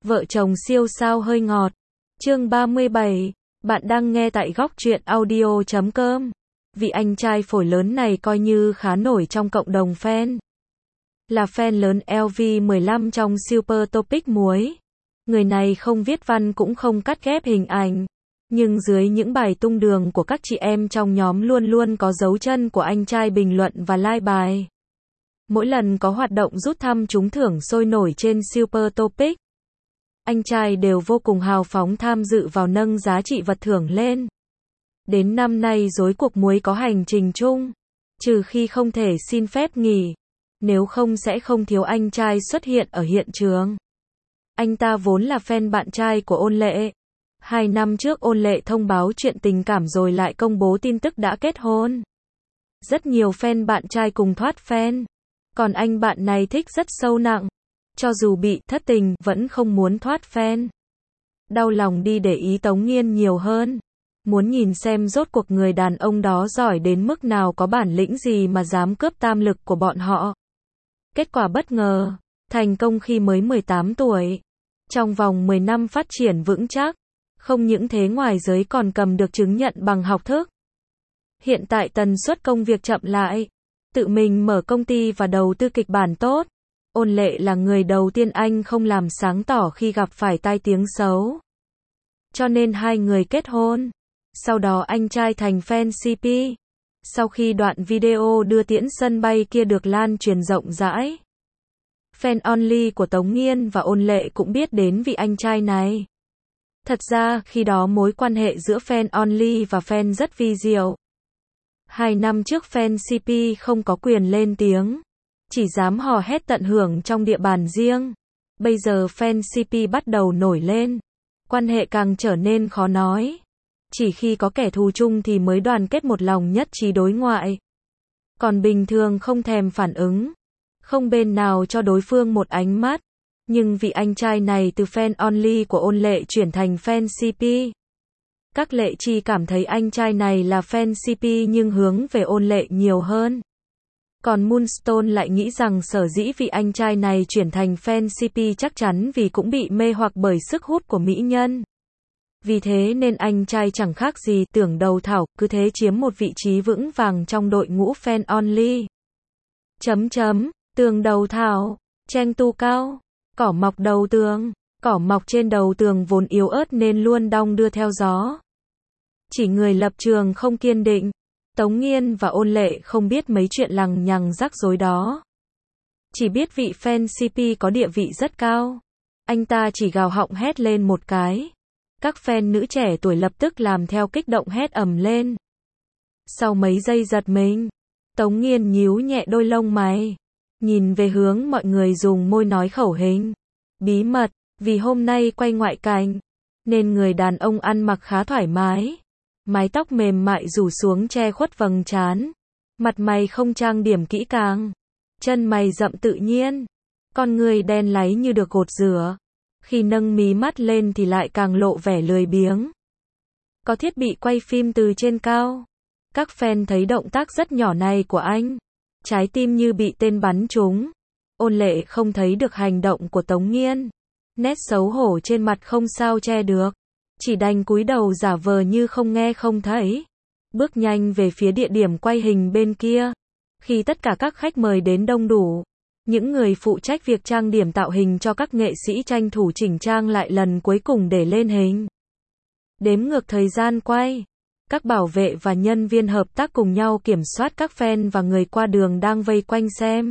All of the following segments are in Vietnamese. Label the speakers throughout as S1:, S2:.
S1: Vợ chồng siêu sao hơi ngọt. Chương 37. Bạn đang nghe tại góc truyện audio.com. Vị anh trai phổi lớn này coi như khá nổi trong cộng đồng fan. Là fan lớn LV15 trong Super Topic muối. Người này không viết văn cũng không cắt ghép hình ảnh. Nhưng dưới những bài tung đường của các chị em trong nhóm luôn luôn có dấu chân của anh trai bình luận và like bài. Mỗi lần có hoạt động rút thăm trúng thưởng sôi nổi trên Super Topic, anh trai đều vô cùng hào phóng tham dự vào nâng giá trị vật thưởng lên. Đến năm nay rối cuộc muối có hành trình chung, trừ khi không thể xin phép nghỉ, nếu không sẽ không thiếu anh trai xuất hiện ở hiện trường. Anh ta vốn là fan bạn trai của Ôn Lệ. 2 năm trước Ôn Lệ thông báo chuyện tình cảm rồi lại công bố tin tức đã kết hôn. Rất nhiều fan bạn trai cùng thoát fan. Còn anh bạn này thích rất sâu nặng. Cho dù bị thất tình, vẫn không muốn thoát fan. Đau lòng đi để ý Tống Nghiên nhiều hơn. Muốn nhìn xem rốt cuộc người đàn ông đó giỏi đến mức nào, có bản lĩnh gì mà dám cướp tam lực của bọn họ. Kết quả bất ngờ, thành công khi mới 18 tuổi. Trong vòng 10 năm phát triển vững chắc. Không những thế ngoài giới còn cầm được chứng nhận bằng học thức. Hiện tại tần suất công việc chậm lại. Tự mình mở công ty và đầu tư kịch bản tốt. Ôn Lệ là người đầu tiên anh không làm sáng tỏ khi gặp phải tai tiếng xấu. Cho nên hai người kết hôn. Sau đó anh trai thành fan CP. Sau khi đoạn video đưa tiễn sân bay kia được lan truyền rộng rãi, fan only của Tống Nghiên và Ôn Lệ cũng biết đến vị anh trai này. Thật ra khi đó mối quan hệ giữa fan only và fan rất vi diệu. 2 năm trước fan CP không có quyền lên tiếng, chỉ dám hò hét tận hưởng trong địa bàn riêng. Bây giờ fan CP bắt đầu nổi lên, quan hệ càng trở nên khó nói. Chỉ khi có kẻ thù chung thì mới đoàn kết một lòng nhất trí đối ngoại. Còn bình thường không thèm phản ứng, không bên nào cho đối phương một ánh mắt. Nhưng vị anh trai này từ fan only của Ôn Lệ chuyển thành fan CP. Các Lệ Chi cảm thấy anh trai này là fan CP nhưng hướng về Ôn Lệ nhiều hơn. Còn Moonstone lại nghĩ rằng sở dĩ vị anh trai này chuyển thành fan CP chắc chắn vì cũng bị mê hoặc bởi sức hút của mỹ nhân. Vì thế nên anh trai chẳng khác gì Tưởng Đầu Thảo, cứ thế chiếm một vị trí vững vàng trong đội ngũ fan only. Tường Đầu Thảo, Cheng Tu Cao, cỏ mọc đầu tường. Cỏ mọc trên đầu tường vốn yếu ớt nên luôn đong đưa theo gió. Chỉ người lập trường không kiên định. Tống Nghiên và Ôn Lệ không biết mấy chuyện lằng nhằng rắc rối đó. Chỉ biết vị fan CP có địa vị rất cao. Anh ta chỉ gào họng hét lên một cái. Các fan nữ trẻ tuổi lập tức làm theo kích động hét ầm lên. Sau mấy giây giật mình, Tống Nghiên nhíu nhẹ đôi lông mày, nhìn về hướng mọi người dùng môi nói khẩu hình. Bí mật, vì hôm nay quay ngoại cảnh, nên người đàn ông ăn mặc khá thoải mái. Mái tóc mềm mại rủ xuống che khuất vầng trán. Mặt mày không trang điểm kỹ càng. Chân mày rậm tự nhiên. Con người đen láy như được gột rửa. Khi nâng mí mắt lên thì lại càng lộ vẻ lười biếng. Có thiết bị quay phim từ trên cao. Các fan thấy động tác rất nhỏ này của anh, trái tim như bị tên bắn trúng. Ôn Lệ không thấy được hành động của Tống Nghiên. Nét xấu hổ trên mặt không sao che được. Chỉ đành cúi đầu giả vờ như không nghe không thấy. Bước nhanh về phía địa điểm quay hình bên kia. Khi tất cả các khách mời đến đông đủ, những người phụ trách việc trang điểm tạo hình cho các nghệ sĩ tranh thủ chỉnh trang lại lần cuối cùng để lên hình. Đếm ngược thời gian quay. Các bảo vệ và nhân viên hợp tác cùng nhau kiểm soát các fan và người qua đường đang vây quanh xem.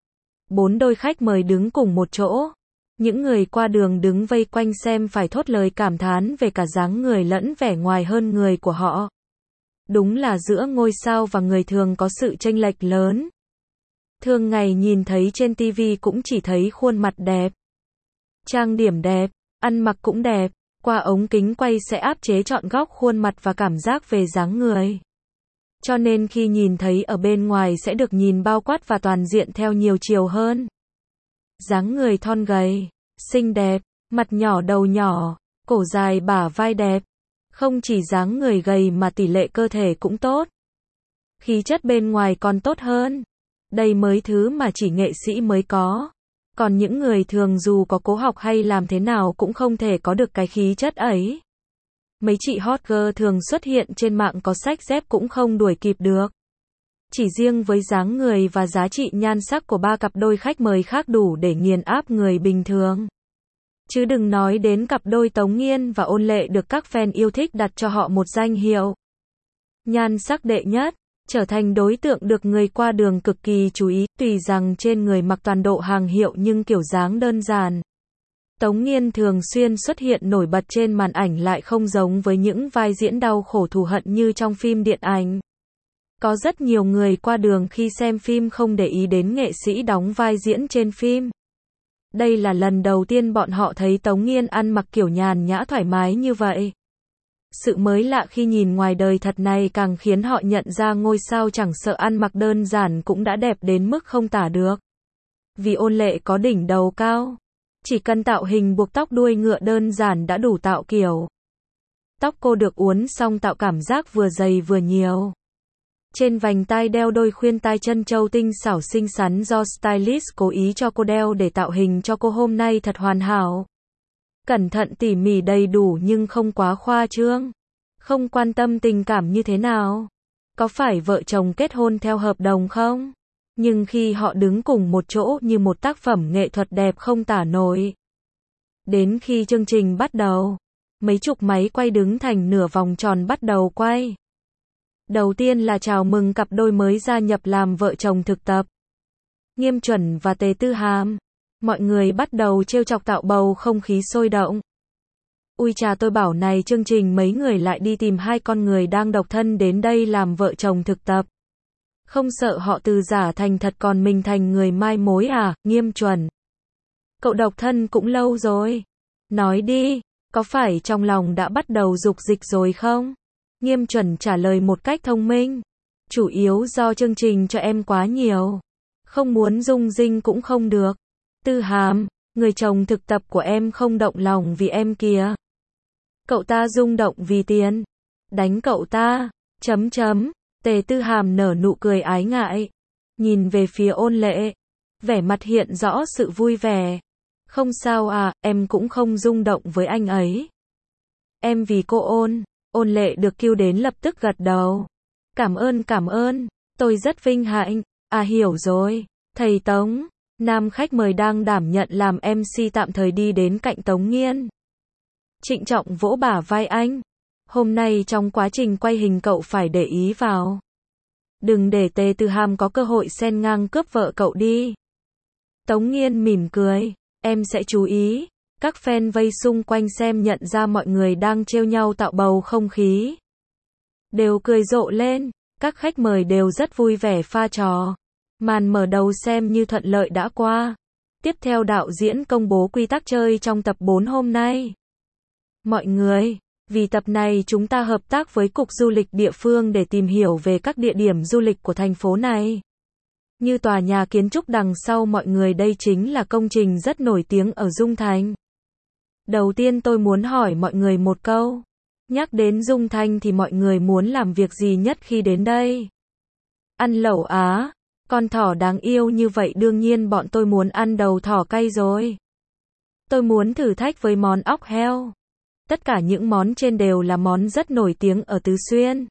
S1: 4 đôi khách mời đứng cùng một chỗ. Những người qua đường đứng vây quanh xem phải thốt lời cảm thán về cả dáng người lẫn vẻ ngoài hơn người của họ. Đúng là giữa ngôi sao và người thường có sự chênh lệch lớn. Thường ngày nhìn thấy trên TV cũng chỉ thấy khuôn mặt đẹp, trang điểm đẹp, ăn mặc cũng đẹp. Qua ống kính quay sẽ áp chế trọn góc khuôn mặt và cảm giác về dáng người. Cho nên khi nhìn thấy ở bên ngoài sẽ được nhìn bao quát và toàn diện theo nhiều chiều hơn. Dáng người thon gầy, xinh đẹp, mặt nhỏ đầu nhỏ, cổ dài bả vai đẹp. Không chỉ dáng người gầy mà tỷ lệ cơ thể cũng tốt. Khí chất bên ngoài còn tốt hơn. Đây mới thứ mà chỉ nghệ sĩ mới có. Còn những người thường dù có cố học hay làm thế nào cũng không thể có được cái khí chất ấy. Mấy chị hot girl thường xuất hiện trên mạng có sách dép cũng không đuổi kịp được. Chỉ riêng với dáng người và giá trị nhan sắc của ba cặp đôi khách mời khác đủ để nghiền áp người bình thường. Chứ đừng nói đến cặp đôi Tống Nghiên và Ôn Lệ được các fan yêu thích đặt cho họ một danh hiệu nhan sắc đệ nhất, trở thành đối tượng được người qua đường cực kỳ chú ý, tùy rằng trên người mặc toàn độ hàng hiệu nhưng kiểu dáng đơn giản. Tống Nghiên thường xuyên xuất hiện nổi bật trên màn ảnh lại không giống với những vai diễn đau khổ thù hận như trong phim điện ảnh. Có rất nhiều người qua đường khi xem phim không để ý đến nghệ sĩ đóng vai diễn trên phim. Đây là lần đầu tiên bọn họ thấy Tống Nghiên ăn mặc kiểu nhàn nhã thoải mái như vậy. Sự mới lạ khi nhìn ngoài đời thật này càng khiến họ nhận ra ngôi sao chẳng sợ ăn mặc đơn giản cũng đã đẹp đến mức không tả được. Vì Ôn Lệ có đỉnh đầu cao, chỉ cần tạo hình buộc tóc đuôi ngựa đơn giản đã đủ tạo kiểu. Tóc cô được uốn xong tạo cảm giác vừa dày vừa nhiều. Trên vành tai đeo đôi khuyên tai chân châu tinh xảo xinh xắn do stylist cố ý cho cô đeo để tạo hình cho cô hôm nay thật hoàn hảo. Cẩn thận tỉ mỉ đầy đủ nhưng không quá khoa trương. Không quan tâm tình cảm như thế nào. Có phải vợ chồng kết hôn theo hợp đồng không? Nhưng khi họ đứng cùng một chỗ như một tác phẩm nghệ thuật đẹp không tả nổi. Đến khi chương trình bắt đầu, mấy chục máy quay đứng thành nửa vòng tròn bắt đầu quay. Đầu tiên là chào mừng cặp đôi mới gia nhập làm vợ chồng thực tập. Nghiêm Chuẩn và Tề Tư Hàm. Mọi người bắt đầu trêu chọc tạo bầu không khí sôi động. Ui chà, tôi bảo này, chương trình mấy người lại đi tìm hai con người đang độc thân đến đây làm vợ chồng thực tập. Không sợ họ từ giả thành thật còn mình thành người mai mối à? Nghiêm Chuẩn. Cậu độc thân cũng lâu rồi. Nói đi, có phải trong lòng đã bắt đầu dục dịch rồi không? Nghiêm Chuẩn trả lời một cách thông minh. Chủ yếu do chương trình cho em quá nhiều. Không muốn rung rinh cũng không được. Tư Hàm, người chồng thực tập của em không động lòng vì em kìa. Cậu ta rung động vì tiền. Đánh cậu ta. Tề Tư Hàm nở nụ cười ái ngại. Nhìn về phía Ôn Lệ. Vẻ mặt hiện rõ sự vui vẻ. Không sao à, em cũng không rung động với anh ấy. Em vì cô Ôn. Ôn Lệ được kêu đến lập tức gật đầu. Cảm ơn, tôi rất vinh hạnh. À hiểu rồi, thầy Tống. Nam khách mời đang đảm nhận làm MC tạm thời đi đến cạnh Tống Nghiên. Trịnh trọng vỗ bả vai anh. Hôm nay trong quá trình quay hình cậu phải để ý vào. Đừng để Tề Tư Hàm có cơ hội xen ngang cướp vợ cậu đi. Tống Nghiên mỉm cười. Em sẽ chú ý. Các fan vây xung quanh xem nhận ra mọi người đang trêu nhau tạo bầu không khí. Đều cười rộ lên. Các khách mời đều rất vui vẻ pha trò. Màn mở đầu xem như thuận lợi đã qua. Tiếp theo đạo diễn công bố quy tắc chơi trong tập 4 hôm nay. Mọi người, vì tập này chúng ta hợp tác với Cục Du lịch địa phương để tìm hiểu về các địa điểm du lịch của thành phố này. Như tòa nhà kiến trúc đằng sau mọi người, đây chính là công trình rất nổi tiếng ở Dung Thành. Đầu tiên tôi muốn hỏi mọi người một câu. Nhắc đến Dung Thành thì mọi người muốn làm việc gì nhất khi đến đây? Ăn lẩu á. Con thỏ đáng yêu như vậy đương nhiên bọn tôi muốn ăn đầu thỏ cay rồi. Tôi muốn thử thách với món ốc heo. Tất cả những món trên đều là món rất nổi tiếng ở Tứ Xuyên.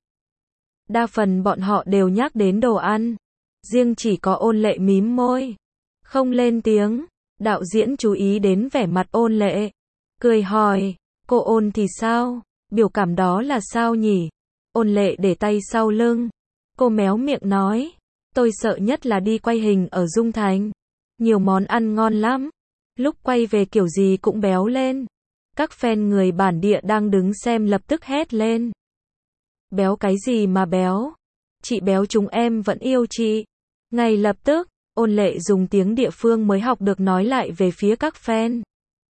S1: Đa phần bọn họ đều nhắc đến đồ ăn. Riêng chỉ có Ôn Lệ mím môi. Không lên tiếng. Đạo diễn chú ý đến vẻ mặt Ôn Lệ. Cười hỏi, cô Ôn thì sao? Biểu cảm đó là sao nhỉ? Ôn Lệ để tay sau lưng. Cô méo miệng nói. Tôi sợ nhất là đi quay hình ở Dung Thành. Nhiều món ăn ngon lắm. Lúc quay về kiểu gì cũng béo lên. Các fan người bản địa đang đứng xem lập tức hét lên. Béo cái gì mà béo? Chị béo chúng em vẫn yêu chị. Ngay lập tức, Ôn Lệ dùng tiếng địa phương mới học được nói lại về phía các fan.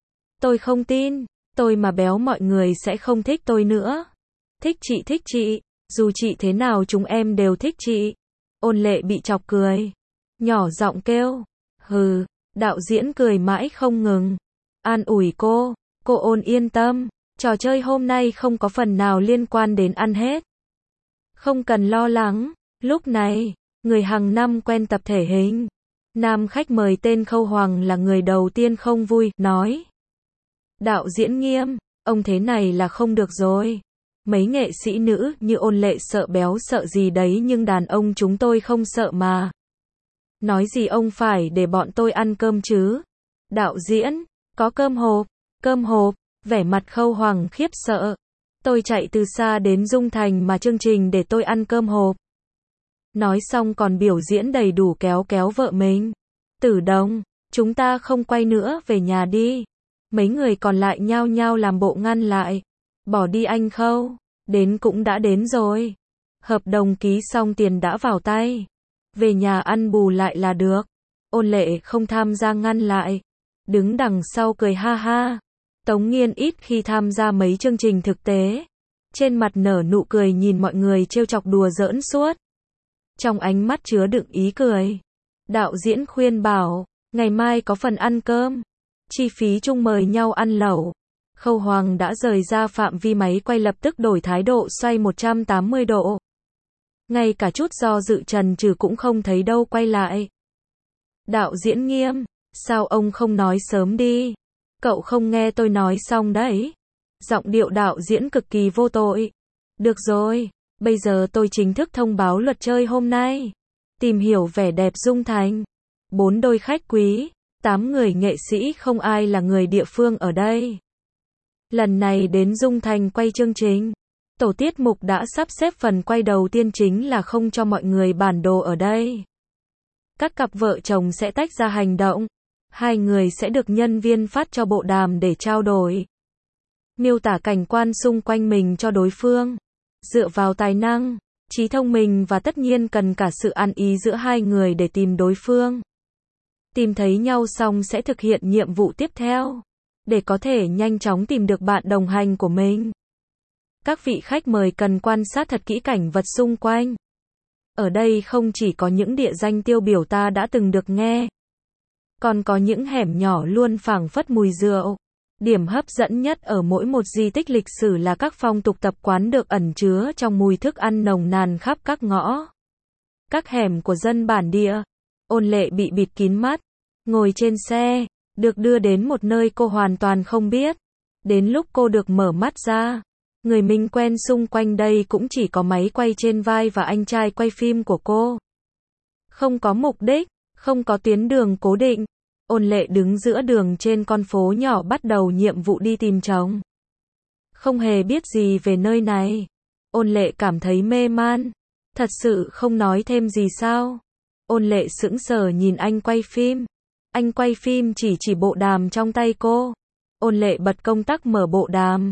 S1: Tôi không tin, tôi mà béo mọi người sẽ không thích tôi nữa. Thích chị, dù chị thế nào chúng em đều thích chị. Ôn Lệ bị chọc cười. Nhỏ giọng kêu. Hừ, đạo diễn cười mãi không ngừng. An ủi cô Ôn yên tâm. Trò chơi hôm nay không có phần nào liên quan đến ăn hết. Không cần lo lắng. Lúc này, người hàng năm quen tập thể hình. Nam khách mời tên Khâu Hoàng là người đầu tiên không vui, nói. Đạo diễn Nghiêm, ông thế này là không được rồi. Mấy nghệ sĩ nữ như Ôn Lệ sợ béo sợ gì đấy nhưng đàn ông chúng tôi không sợ mà. Nói gì ông phải để bọn tôi ăn cơm chứ. Đạo diễn, có cơm hộp, vẻ mặt Khâu Hoàng khiếp sợ. Tôi chạy từ xa đến Dung Thành mà chương trình để tôi ăn cơm hộp. Nói xong còn biểu diễn đầy đủ kéo vợ mình. Tử Đồng, chúng ta không quay nữa về nhà đi. Mấy người còn lại nhao nhao làm bộ ngăn lại. Bỏ đi anh Khâu, đến cũng đã đến rồi. Hợp đồng ký xong tiền đã vào tay. Về nhà ăn bù lại là được. Ôn Lệ không tham gia ngăn lại. Đứng đằng sau cười ha ha. Tống Nghiên ít khi tham gia mấy chương trình thực tế. Trên mặt nở nụ cười nhìn mọi người trêu chọc đùa giỡn suốt. Trong ánh mắt chứa đựng ý cười. Đạo diễn khuyên bảo, ngày mai có phần ăn cơm. Chi phí chung mời nhau ăn lẩu. Khâu Hoàng đã rời ra phạm vi máy quay lập tức đổi thái độ xoay 180 độ. Ngay cả chút do dự chần chừ cũng không thấy đâu quay lại. Đạo diễn Nghiêm, sao ông không nói sớm đi? Cậu không nghe tôi nói xong đấy. Giọng điệu đạo diễn cực kỳ vô tội. Được rồi, bây giờ tôi chính thức thông báo luật chơi hôm nay. Tìm hiểu vẻ đẹp Dung Thành. 4 đôi khách quý, 8 người nghệ sĩ không ai là người địa phương ở đây. Lần này đến Dung Thành quay chương trình. Tổ tiết mục đã sắp xếp phần quay đầu tiên chính là không cho mọi người bản đồ ở đây. Các cặp vợ chồng sẽ tách ra hành động. 2 người sẽ được nhân viên phát cho bộ đàm để trao đổi. Miêu tả cảnh quan xung quanh mình cho đối phương. Dựa vào tài năng, trí thông minh và tất nhiên cần cả sự ăn ý giữa 2 người để tìm đối phương. Tìm thấy nhau xong sẽ thực hiện nhiệm vụ tiếp theo. Để có thể nhanh chóng tìm được bạn đồng hành của mình. Các vị khách mời cần quan sát thật kỹ cảnh vật xung quanh. Ở đây không chỉ có những địa danh tiêu biểu ta đã từng được nghe. Còn có những hẻm nhỏ luôn phảng phất mùi rượu. Điểm hấp dẫn nhất ở mỗi một di tích lịch sử là các phong tục tập quán được ẩn chứa trong mùi thức ăn nồng nàn khắp các ngõ. Các hẻm của dân bản địa. Ôn Lệ bị bịt kín mắt. Ngồi trên xe, được đưa đến một nơi cô hoàn toàn không biết. Đến lúc cô được mở mắt ra, người mình quen xung quanh đây cũng chỉ có máy quay trên vai và anh trai quay phim của cô. Không có mục đích, không có tuyến đường cố định. Ôn Lệ đứng giữa đường trên con phố nhỏ bắt đầu nhiệm vụ đi tìm chồng. Không hề biết gì về nơi này. Ôn Lệ cảm thấy mê man. Thật sự không nói thêm gì sao? Ôn Lệ sững sờ nhìn anh quay phim. Anh quay phim chỉ bộ đàm trong tay cô. Ôn Lệ bật công tắc mở bộ đàm.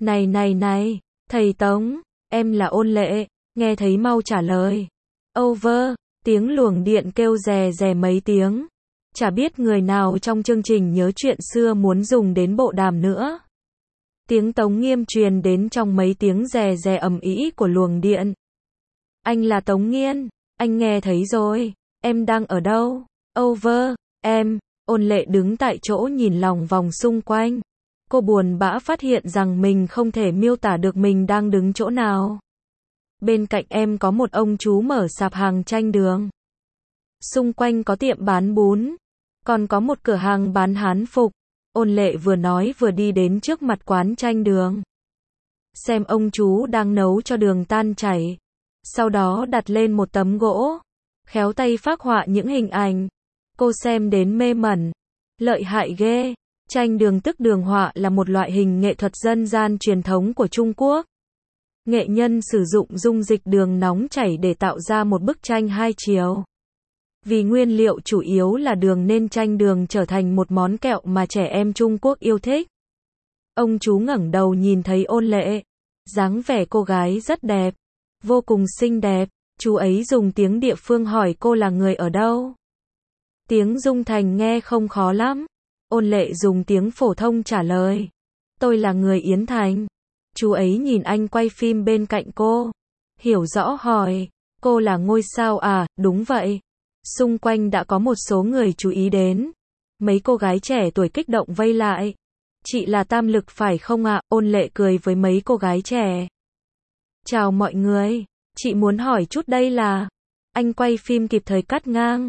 S1: Này, thầy Tống, em là Ôn Lệ, nghe thấy mau trả lời. Over, tiếng luồng điện kêu rè rè mấy tiếng. Chả biết người nào trong chương trình nhớ chuyện xưa muốn dùng đến bộ đàm nữa. Tiếng Tống Nghiêm truyền đến trong mấy tiếng rè rè ầm ĩ của luồng điện. Anh là Tống Nghiên, anh nghe thấy rồi, em đang ở đâu? Over, em. Ôn Lệ đứng tại chỗ nhìn lòng vòng xung quanh. Cô buồn bã phát hiện rằng mình không thể miêu tả được mình đang đứng chỗ nào. Bên cạnh em có một ông chú mở sạp hàng tranh đường. Xung quanh có tiệm bán bún. Còn có một cửa hàng bán hán phục. Ôn Lệ vừa nói vừa đi đến trước mặt quán tranh đường. Xem ông chú đang nấu cho đường tan chảy. Sau đó đặt lên một tấm gỗ. Khéo tay phác họa những hình ảnh. Cô xem đến mê mẩn. Lợi hại ghê. Tranh đường tức đường họa là một loại hình nghệ thuật dân gian truyền thống của Trung Quốc. Nghệ nhân sử dụng dung dịch đường nóng chảy để tạo ra một bức tranh hai chiều. Vì nguyên liệu chủ yếu là đường nên tranh đường trở thành một món kẹo mà trẻ em Trung Quốc yêu thích. Ông chú ngẩng đầu nhìn thấy Ôn Lệ. Dáng vẻ cô gái rất đẹp. Vô cùng xinh đẹp. Chú ấy dùng tiếng địa phương hỏi cô là người ở đâu. Tiếng Dung Thành nghe không khó lắm. Ôn Lệ dùng tiếng phổ thông trả lời. Tôi là người Yến Thành. Chú ấy nhìn anh quay phim bên cạnh cô. Hiểu rõ hỏi. Cô là ngôi sao à? Đúng vậy. Xung quanh đã có một số người chú ý đến. Mấy cô gái trẻ tuổi kích động vây lại. Chị là Tam Lực phải không ạ? Ôn Lệ cười với mấy cô gái trẻ. Chào mọi người. Chị muốn hỏi chút đây là. Anh quay phim kịp thời cắt ngang.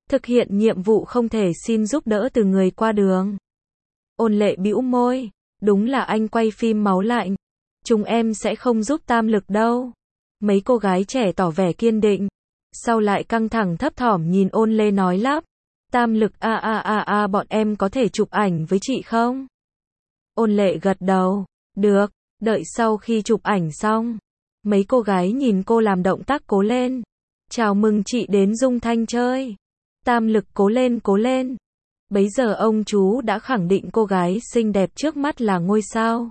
S1: Thực hiện nhiệm vụ không thể xin giúp đỡ từ người qua đường. Ôn Lệ bĩu môi, đúng là anh quay phim máu lạnh. Chúng em sẽ không giúp Tam Lực đâu. Mấy cô gái trẻ tỏ vẻ kiên định. Sau lại căng thẳng thấp thỏm nhìn Ôn Lê nói lắp. Tam Lực bọn em có thể chụp ảnh với chị không? Ôn Lệ gật đầu. Được, đợi sau khi chụp ảnh xong. Mấy cô gái nhìn cô làm động tác cố lên. Chào mừng chị đến Dung Thanh chơi. Tam Lực cố lên cố lên. Bấy giờ ông chú đã khẳng định cô gái xinh đẹp trước mắt là ngôi sao.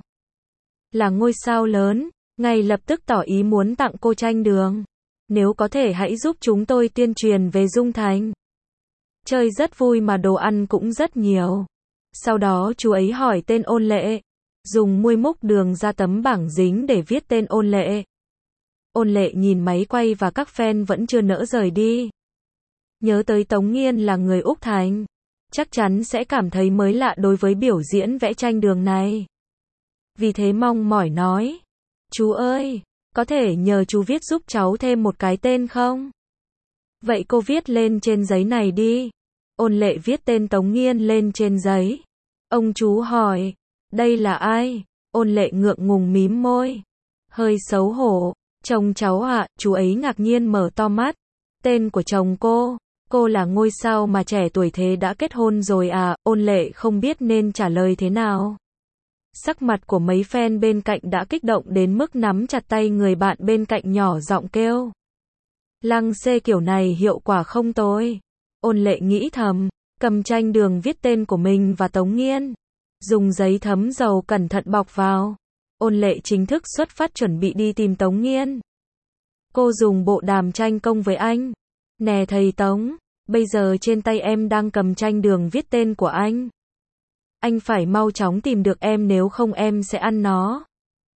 S1: Là ngôi sao lớn, ngay lập tức tỏ ý muốn tặng cô tranh đường. Nếu có thể hãy giúp chúng tôi tuyên truyền về Dung Thành. Chơi rất vui mà đồ ăn cũng rất nhiều. Sau đó chú ấy hỏi tên Ôn Lệ. Dùng muôi múc đường ra tấm bảng dính để viết tên Ôn Lệ. Ôn Lệ nhìn máy quay và các fan vẫn chưa nỡ rời đi. Nhớ tới Tống Nghiên là người Úc Thành. Chắc chắn sẽ cảm thấy mới lạ đối với biểu diễn vẽ tranh đường này. Vì thế mong mỏi nói. Chú ơi, có thể nhờ chú viết giúp cháu thêm một cái tên không? Vậy cô viết lên trên giấy này đi. Ôn Lệ viết tên Tống Nghiên lên trên giấy. Ông chú hỏi, đây là ai? Ôn Lệ ngượng ngùng mím môi. Hơi xấu hổ, chồng cháu ạ, chú ấy ngạc nhiên mở to mắt. Tên của chồng cô là ngôi sao mà trẻ tuổi thế đã kết hôn rồi à? Ôn Lệ không biết nên trả lời thế nào. Sắc mặt của mấy fan bên cạnh đã kích động đến mức nắm chặt tay người bạn bên cạnh nhỏ giọng kêu. Lăng xê kiểu này hiệu quả không tồi. Ôn Lệ nghĩ thầm, cầm tranh đường viết tên của mình và Tống Nghiên. Dùng giấy thấm dầu cẩn thận bọc vào. Ôn Lệ chính thức xuất phát chuẩn bị đi tìm Tống Nghiên. Cô dùng bộ đàm tranh công với anh. Nè thầy Tống, bây giờ trên tay em đang cầm tranh đường viết tên của anh. Anh phải mau chóng tìm được em nếu không em sẽ ăn nó.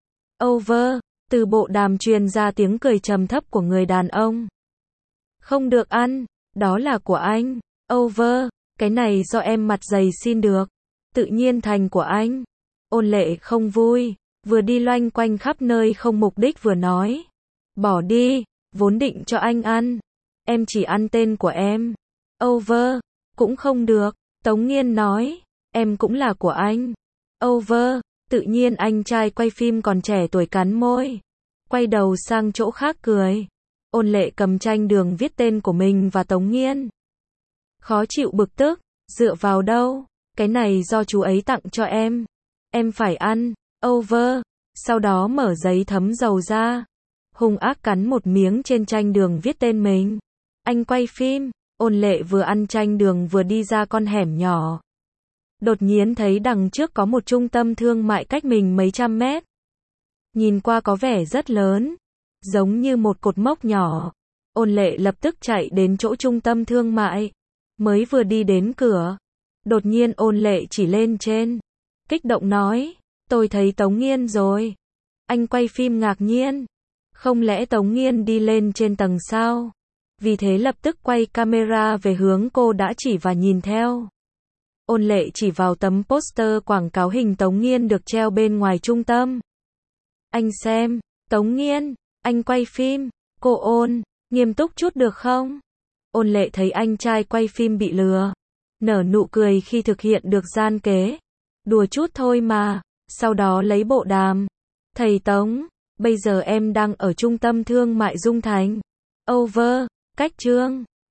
S1: Over, từ bộ đàm truyền ra tiếng cười trầm thấp của người đàn ông. Không được ăn, đó là của anh. Over, cái này do em mặt dày xin được. Tự nhiên thành của anh. Ôn Lệ không vui, vừa đi loanh quanh khắp nơi không mục đích vừa nói. Bỏ đi, vốn định cho anh ăn. Em chỉ ăn tên của em. Over, cũng không được. Tống Nghiên nói, em cũng là của anh. Over, tự nhiên anh trai quay phim còn trẻ tuổi cắn môi. Quay đầu sang chỗ khác cười. Ôn Lệ cầm tranh đường viết tên của mình và Tống Nghiên. Khó chịu bực tức, dựa vào đâu, cái này do chú ấy tặng cho em. Em phải ăn. Over, sau đó mở giấy thấm dầu ra. Hung ác cắn một miếng trên tranh đường viết tên mình. Anh quay phim. Ôn Lệ vừa ăn tranh đường vừa đi ra con hẻm nhỏ. Đột nhiên thấy đằng trước có một trung tâm thương mại cách mình mấy trăm mét. Nhìn qua có vẻ rất lớn, giống như một cột mốc nhỏ. Ôn Lệ lập tức chạy đến chỗ trung tâm thương mại. Mới vừa đi đến cửa, đột nhiên Ôn Lệ chỉ lên trên. Kích động nói, tôi thấy Tống Nghiên rồi. Anh quay phim ngạc nhiên. Không lẽ Tống Nghiên đi lên trên tầng sao? Vì thế lập tức quay camera về hướng cô đã chỉ và nhìn theo. Ôn Lệ chỉ vào tấm poster quảng cáo hình Tống Nghiên được treo bên ngoài trung tâm. Anh xem, Tống Nghiên, anh quay phim. Cô Ôn, nghiêm túc chút được không? Ôn Lệ thấy anh trai quay phim bị lừa. Nở nụ cười khi thực hiện được gian kế. Đùa chút thôi mà. Sau đó lấy bộ đàm. Thầy Tống, bây giờ em đang ở trung tâm thương mại Dung Thành. Over, cách chương.